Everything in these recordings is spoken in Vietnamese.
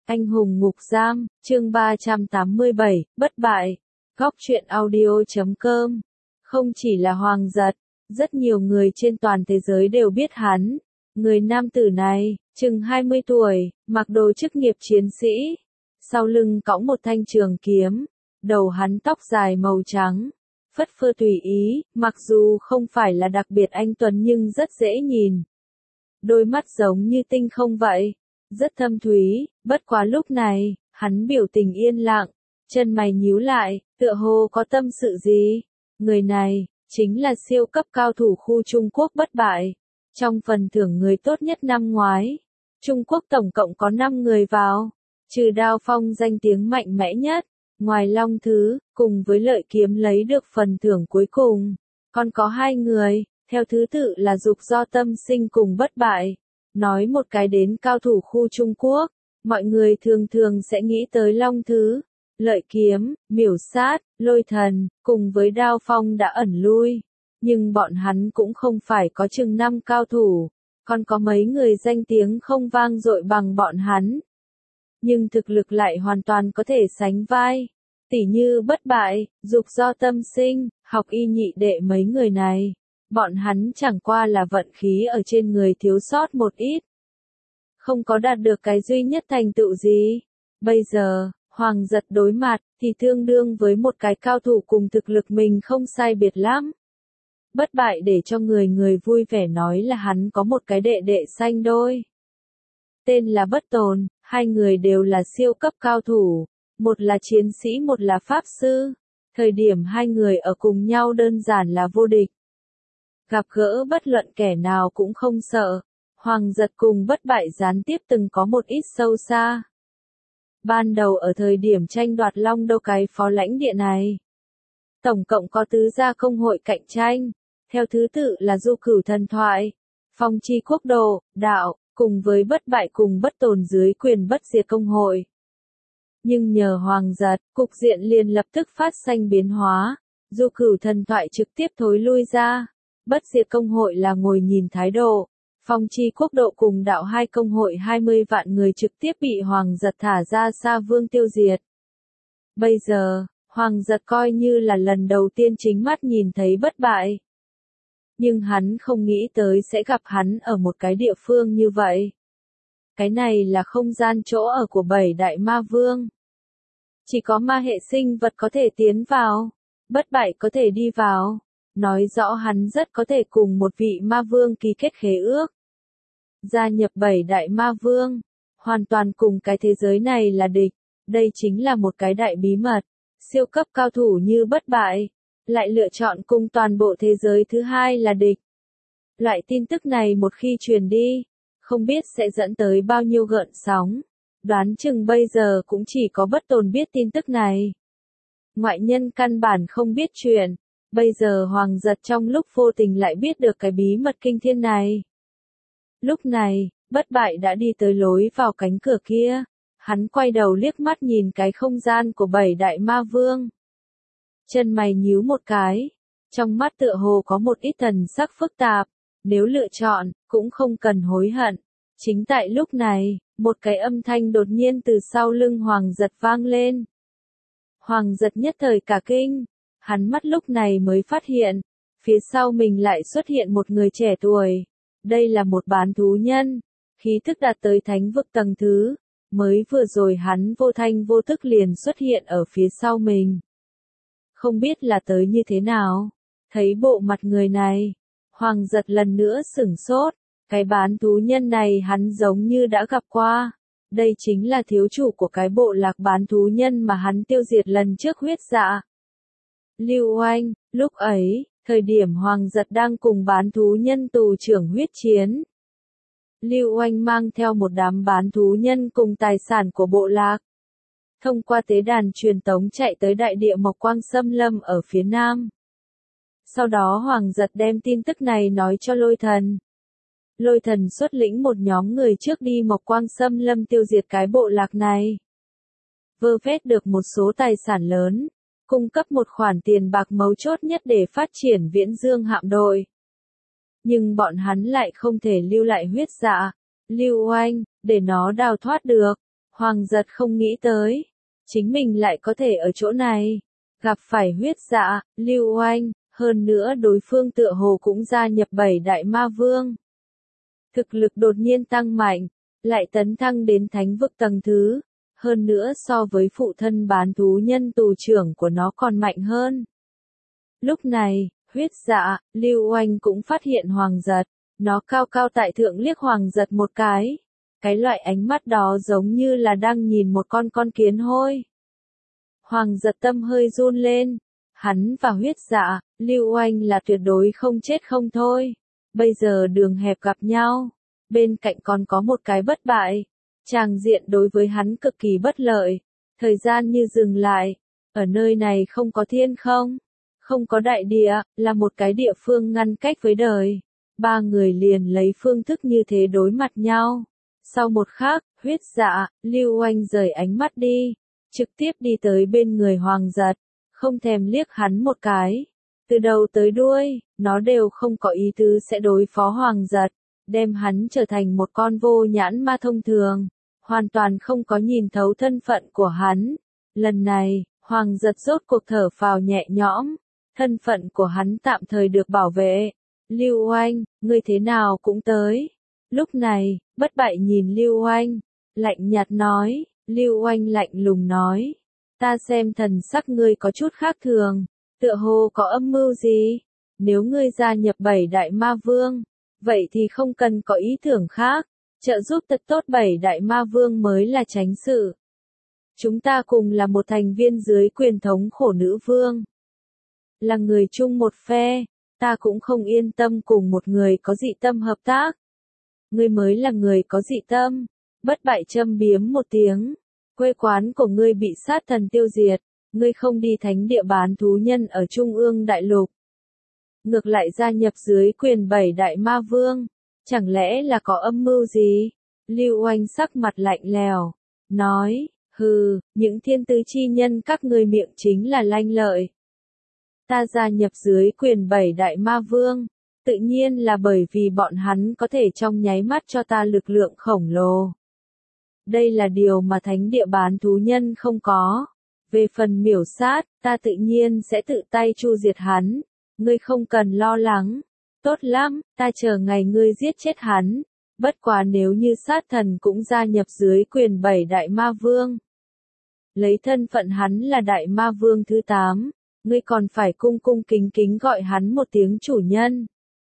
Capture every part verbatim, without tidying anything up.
Anh hùng ngục giam, chương ba trăm tám mươi bảy, bất bại. Góc truyện audio chấm com. Không chỉ là Hoàng Giật, rất nhiều người trên toàn thế giới đều biết hắn. Người nam tử này, chừng hai mươi tuổi, mặc đồ chức nghiệp chiến sĩ. Sau lưng cõng một thanh trường kiếm, đầu hắn tóc dài màu trắng. Phất phơ tùy ý, mặc dù không phải là đặc biệt anh tuấn nhưng rất dễ nhìn. Đôi mắt giống như tinh không vậy, rất thâm thúy, bất quá lúc này, hắn biểu tình yên lặng, chân mày nhíu lại, tựa hồ có tâm sự gì. Người này, chính là siêu cấp cao thủ khu Trung Quốc bất bại. Trong phần thưởng người tốt nhất năm ngoái, Trung Quốc tổng cộng có năm người vào, trừ Đao Phong danh tiếng mạnh mẽ nhất, ngoài Long Thứ, cùng với Lợi Kiếm lấy được phần thưởng cuối cùng, còn có hai người, theo thứ tự là Dục Do Tâm Sinh cùng Bất Bại. Nói một cái đến cao thủ khu Trung Quốc, mọi người thường thường sẽ nghĩ tới Long Thứ, Lợi Kiếm, Miểu Sát, Lôi Thần, cùng với Đao Phong đã ẩn lui. Nhưng bọn hắn cũng không phải có chừng năm cao thủ, còn có mấy người danh tiếng không vang dội bằng bọn hắn. Nhưng thực lực lại hoàn toàn có thể sánh vai. Tỉ như Bất Bại, Dục Do Tâm Sinh, Học Y nhị đệ mấy người này. Bọn hắn chẳng qua là vận khí ở trên người thiếu sót một ít. Không có đạt được cái duy nhất thành tựu gì. Bây giờ, Hoàng Giật đối mặt, thì tương đương với một cái cao thủ cùng thực lực mình không sai biệt lắm. Bất Bại để cho người người vui vẻ nói là hắn có một cái đệ đệ sanh đôi. Tên là Bất Tồn, hai người đều là siêu cấp cao thủ. Một là chiến sĩ một là pháp sư. Thời điểm hai người ở cùng nhau đơn giản là vô địch. Gặp gỡ bất luận kẻ nào cũng không sợ. Hoàng Giật cùng Bất Bại gián tiếp từng có một ít sâu xa. Ban đầu ở thời điểm tranh đoạt Long Đô cái phó lãnh địa này, tổng cộng có tứ gia công hội cạnh tranh, theo thứ tự là Du Cửu Thần Thoại, Phong Chi Quốc Độ, Đạo, cùng với Bất Bại cùng Bất Tồn dưới quyền Bất Diệt công hội. Nhưng nhờ Hoàng Giật, cục diện liền lập tức phát sinh biến hóa, Du Cửu Thần Thoại trực tiếp thối lui ra. Bất Diệt công hội là ngồi nhìn thái độ, Phong Chi Quốc Độ cùng Đạo hai công hội hai mươi vạn người trực tiếp bị Hoàng Giật thả ra Sa Vương tiêu diệt. Bây giờ, Hoàng Giật coi như là lần đầu tiên chính mắt nhìn thấy Bất Bại. Nhưng hắn không nghĩ tới sẽ gặp hắn ở một cái địa phương như vậy. Cái này là không gian chỗ ở của bảy đại ma vương. Chỉ có ma hệ sinh vật có thể tiến vào, Bất Bại có thể đi vào. Nói rõ hắn rất có thể cùng một vị ma vương ký kết khế ước. Gia nhập bảy đại ma vương, hoàn toàn cùng cái thế giới này là địch. Đây chính là một cái đại bí mật. Siêu cấp cao thủ như Bất Bại, lại lựa chọn cùng toàn bộ thế giới thứ hai là địch. Loại tin tức này một khi truyền đi, không biết sẽ dẫn tới bao nhiêu gợn sóng. Đoán chừng bây giờ cũng chỉ có Bất Tồn biết tin tức này. Ngoại nhân căn bản không biết chuyện. Bây giờ Hoàng Giật trong lúc vô tình lại biết được cái bí mật kinh thiên này. Lúc này, Bất Bại đã đi tới lối vào cánh cửa kia. Hắn quay đầu liếc mắt nhìn cái không gian của bảy đại ma vương. Chân mày nhíu một cái. Trong mắt tựa hồ có một ít thần sắc phức tạp. Nếu lựa chọn, cũng không cần hối hận. Chính tại lúc này, một cái âm thanh đột nhiên từ sau lưng Hoàng Giật vang lên. Hoàng Giật nhất thời cả kinh. Hắn mắt lúc này mới phát hiện, phía sau mình lại xuất hiện một người trẻ tuổi. Đây là một bán thú nhân, khí thức đạt tới thánh vực tầng thứ. Mới vừa rồi hắn vô thanh vô thức liền xuất hiện ở phía sau mình. Không biết là tới như thế nào. Thấy bộ mặt người này, Hoàng Giật lần nữa sửng sốt. Cái bán thú nhân này hắn giống như đã gặp qua. Đây chính là thiếu chủ của cái bộ lạc bán thú nhân mà hắn tiêu diệt lần trước huyết dạ. Lưu Oanh, lúc ấy, thời điểm Hoàng Giật đang cùng bán thú nhân tù trưởng huyết chiến. Lưu Oanh mang theo một đám bán thú nhân cùng tài sản của bộ lạc. Thông qua tế đàn truyền tống chạy tới đại địa Mộc Quang Xâm Lâm ở phía nam. Sau đó Hoàng Giật đem tin tức này nói cho Lôi Thần. Lôi Thần xuất lĩnh một nhóm người trước đi Mộc Quang Xâm Lâm tiêu diệt cái bộ lạc này. Vơ vét được một số tài sản lớn. Cung cấp một khoản tiền bạc mấu chốt nhất để phát triển Viễn Dương hạm đội. Nhưng bọn hắn lại không thể lưu lại huyết dạ, Lưu Oanh, để nó đào thoát được. Hoàng giật không nghĩ tới, chính mình lại có thể ở chỗ này, gặp phải huyết dạ, Lưu Oanh, hơn nữa đối phương tựa hồ cũng gia nhập bảy đại ma vương. Thực lực đột nhiên tăng mạnh, lại tấn thăng đến thánh vực tầng thứ, hơn nữa so với phụ thân bán thú nhân tù trưởng của nó còn mạnh hơn. Lúc này, huyết dạ, Lưu Oanh cũng phát hiện Hoàng giật, nó cao cao tại thượng liếc Hoàng giật một cái. Cái loại ánh mắt đó giống như là đang nhìn một con con kiến hôi. Hoàng giật tâm hơi run lên, hắn và huyết dạ, Lưu Oanh là tuyệt đối không chết không thôi. Bây giờ đường hẹp gặp nhau, bên cạnh còn có một cái bất bại. Tràng diện đối với hắn cực kỳ bất lợi, thời gian như dừng lại, ở nơi này không có thiên không, không có đại địa, là một cái địa phương ngăn cách với đời. Ba người liền lấy phương thức như thế đối mặt nhau. Sau một khắc, huyết dạ, Lưu Oanh rời ánh mắt đi, trực tiếp đi tới bên người Hoàng giật, không thèm liếc hắn một cái. Từ đầu tới đuôi, nó đều không có ý tứ sẽ đối phó Hoàng giật, đem hắn trở thành một con vô nhãn ma thông thường, hoàn toàn không có nhìn thấu thân phận của hắn. Lần này, Hoàng giật rốt cuộc thở phào nhẹ nhõm, thân phận của hắn tạm thời được bảo vệ. Lưu Oanh, ngươi thế nào cũng tới. Lúc này, bất bại nhìn Lưu Oanh, lạnh nhạt nói, Lưu Oanh lạnh lùng nói, ta xem thần sắc ngươi có chút khác thường, tựa hồ có âm mưu gì, nếu ngươi gia nhập bảy đại ma vương, vậy thì không cần có ý tưởng khác, trợ giúp thật tốt bảy đại ma vương mới là chánh sự. Chúng ta cùng là một thành viên dưới quyền thống khổ nữ vương, là người chung một phe, ta cũng không yên tâm cùng một người có dị tâm hợp tác. Ngươi mới là người có dị tâm. Bất bại châm biếm một tiếng. Quê quán của ngươi bị sát thần tiêu diệt. Ngươi không đi thánh địa bán thú nhân ở Trung ương Đại Lục. Ngược lại gia nhập dưới quyền bảy đại ma vương. Chẳng lẽ là có âm mưu gì? Lưu Oanh sắc mặt lạnh lèo. Nói, hừ, những thiên tứ chi nhân các ngươi miệng chính là lanh lợi. Ta gia nhập dưới quyền bảy đại ma vương. Tự nhiên là bởi vì bọn hắn có thể trong nháy mắt cho ta lực lượng khổng lồ. Đây là điều mà thánh địa bán thú nhân không có. Về phần miểu sát, ta tự nhiên sẽ tự tay chu diệt hắn. Ngươi không cần lo lắng. Tốt lắm, ta chờ ngày ngươi giết chết hắn. Bất quá nếu như sát thần cũng gia nhập dưới quyền bảy đại ma vương. Lấy thân phận hắn là đại ma vương thứ tám. Ngươi còn phải cung cung kính kính gọi hắn một tiếng chủ nhân.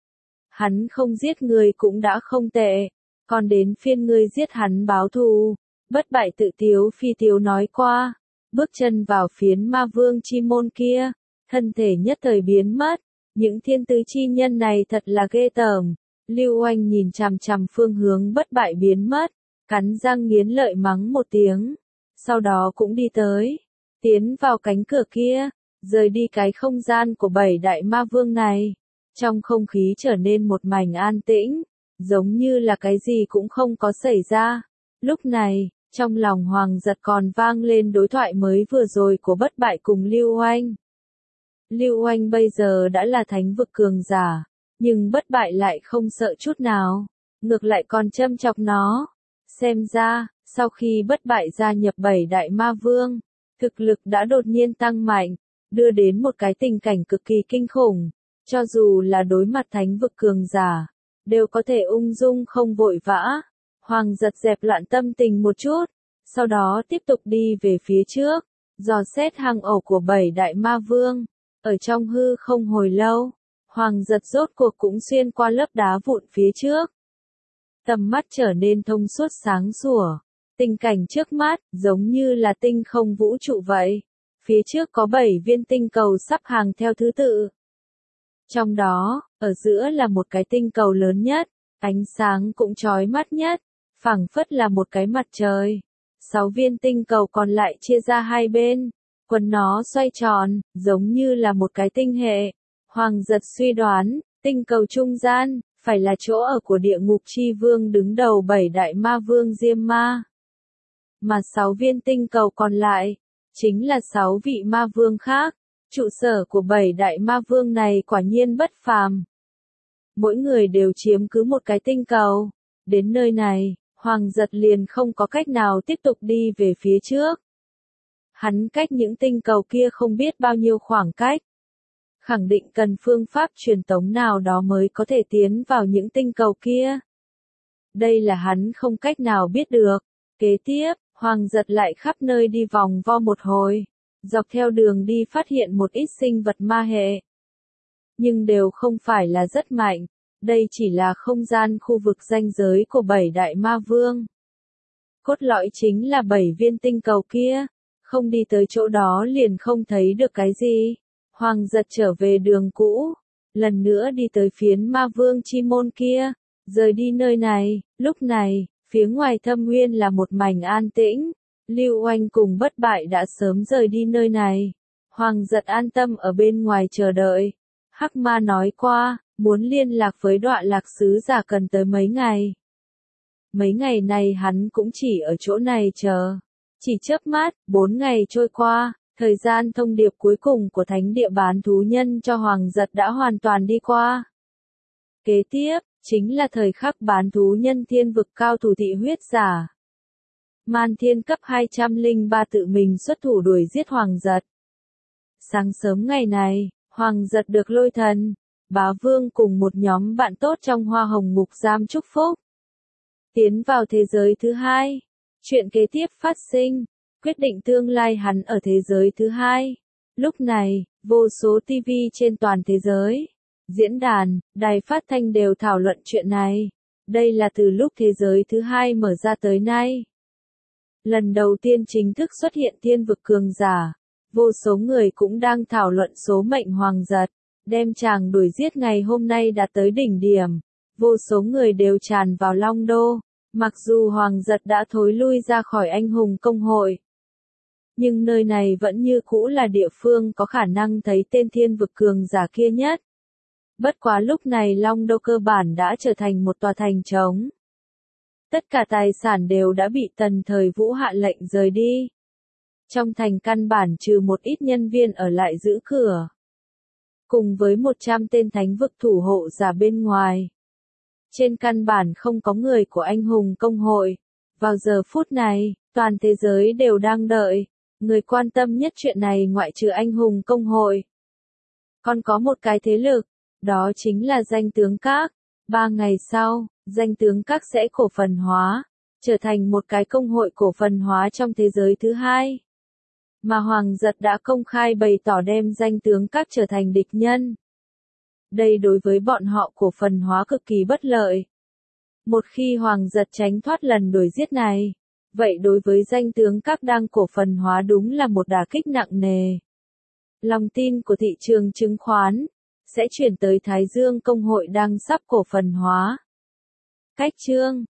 Hắn không giết người cũng đã không tệ, còn đến phiên ngươi giết hắn báo thù. Bất bại tự tiếu phi tiếu nói qua, bước chân vào phiến ma vương chi môn kia, thân thể nhất thời biến mất. Những thiên tứ chi nhân này thật là ghê tởm. Lưu Oanh nhìn chằm chằm phương hướng bất bại biến mất, cắn răng nghiến lợi mắng một tiếng, sau đó cũng đi tới, tiến vào cánh cửa kia, rời đi cái không gian của bảy đại ma vương này. Trong không khí trở nên một mảnh an tĩnh, giống như là cái gì cũng không có xảy ra. Lúc này, trong lòng Hoàng giật còn vang lên đối thoại mới vừa rồi của bất bại cùng Lưu Oanh. Lưu Oanh bây giờ đã là thánh vực cường giả, nhưng bất bại lại không sợ chút nào, ngược lại còn châm chọc nó. Xem ra, sau khi bất bại gia nhập bảy đại ma vương, thực lực đã đột nhiên tăng mạnh, đưa đến một cái tình cảnh cực kỳ kinh khủng. Cho dù là đối mặt thánh vực cường giả, đều có thể ung dung không vội vã. Hoàng giật dẹp loạn tâm tình một chút, sau đó tiếp tục đi về phía trước, dò xét hang ổ của bảy đại ma vương. Ở trong hư không hồi lâu, Hoàng giật rốt cuộc cũng xuyên qua lớp đá vụn phía trước. Tầm mắt trở nên thông suốt sáng sủa, tình cảnh trước mắt giống như là tinh không vũ trụ vậy. Phía trước có bảy viên tinh cầu sắp hàng theo thứ tự. Trong đó, ở giữa là một cái tinh cầu lớn nhất, ánh sáng cũng chói mắt nhất, phảng phất là một cái mặt trời. Sáu viên tinh cầu còn lại chia ra hai bên, quần nó xoay tròn, giống như là một cái tinh hệ. Hoàng giật suy đoán, tinh cầu trung gian, phải là chỗ ở của địa ngục chi vương đứng đầu bảy đại ma vương Diêm Ma. Mà sáu viên tinh cầu còn lại, chính là sáu vị ma vương khác. Trụ sở của bảy đại ma vương này quả nhiên bất phàm. Mỗi người đều chiếm cứ một cái tinh cầu. Đến nơi này, Hoàng Giật liền không có cách nào tiếp tục đi về phía trước. Hắn cách những tinh cầu kia không biết bao nhiêu khoảng cách. Khẳng định cần phương pháp truyền tống nào đó mới có thể tiến vào những tinh cầu kia. Đây là hắn không cách nào biết được. Kế tiếp, Hoàng Giật lại khắp nơi đi vòng vo một hồi. Dọc theo đường đi phát hiện một ít sinh vật ma hệ. Nhưng đều không phải là rất mạnh. Đây chỉ là không gian khu vực ranh giới của bảy đại ma vương. Cốt lõi chính là bảy viên tinh cầu kia. Không đi tới chỗ đó liền không thấy được cái gì. Hoàng Giật trở về đường cũ. Lần nữa đi tới phiến ma vương chi môn kia. Rời đi nơi này. Lúc này, phía ngoài thâm nguyên là một mảnh an tĩnh. Lưu Oanh cùng Bất Bại đã sớm rời đi nơi này. Hoàng Giật an tâm ở bên ngoài chờ đợi. Hắc Ma nói qua, muốn liên lạc với Đọa Lạc Sứ Giả cần tới mấy ngày. Mấy ngày này hắn cũng chỉ ở chỗ này chờ. Chỉ chớp mắt, bốn ngày trôi qua, thời gian thông điệp cuối cùng của thánh địa bán thú nhân cho Hoàng Giật đã hoàn toàn đi qua. Kế tiếp, chính là thời khắc bán thú nhân thiên vực cao thủ thị huyết giả. Man Thiên cấp hai trăm lẻ ba tự mình xuất thủ đuổi giết Hoàng Giật. Sáng sớm ngày này, Hoàng Giật được Lôi Thần, Bá Vương cùng một nhóm bạn tốt trong Hoa Hồng Ngục Giam chúc phúc. Tiến vào thế giới thứ hai. Chuyện kế tiếp phát sinh, quyết định tương lai hắn ở thế giới thứ hai. Lúc này, vô số ti vi trên toàn thế giới, diễn đàn, đài phát thanh đều thảo luận chuyện này. Đây là từ lúc thế giới thứ hai mở ra tới nay. Lần đầu tiên chính thức xuất hiện thiên vực cường giả. Vô số người cũng đang thảo luận số mệnh Hoàng Giật, đem chàng đuổi giết ngày hôm nay đạt tới đỉnh điểm. Vô số người đều tràn vào Long Đô. Mặc dù Hoàng Giật đã thối lui ra khỏi anh hùng công hội, nhưng nơi này vẫn như cũ là địa phương có khả năng thấy tên thiên vực cường giả kia nhất. Bất quá lúc này Long Đô cơ bản đã trở thành một tòa thành trống. Tất cả tài sản đều đã bị Tần Thời Vũ hạ lệnh rời đi. Trong thành căn bản trừ một ít nhân viên ở lại giữ cửa. Cùng với một trăm tên thánh vực thủ hộ giả bên ngoài. Trên căn bản không có người của anh hùng công hội. Vào giờ phút này, toàn thế giới đều đang đợi. Người quan tâm nhất chuyện này ngoại trừ anh hùng công hội. Còn có một cái thế lực, đó chính là danh tướng các. Ba ngày sau, danh tướng các sẽ cổ phần hóa, trở thành một cái công hội cổ phần hóa trong thế giới thứ hai. Mà Hoàng Giật đã công khai bày tỏ đem danh tướng các trở thành địch nhân. Đây đối với bọn họ cổ phần hóa cực kỳ bất lợi. Một khi Hoàng Giật tránh thoát lần đuổi giết này, vậy đối với danh tướng các đang cổ phần hóa đúng là một đả kích nặng nề. Lòng tin của thị trường chứng khoán sẽ chuyển tới Thái Dương công hội đang sắp cổ phần hóa. Cách chương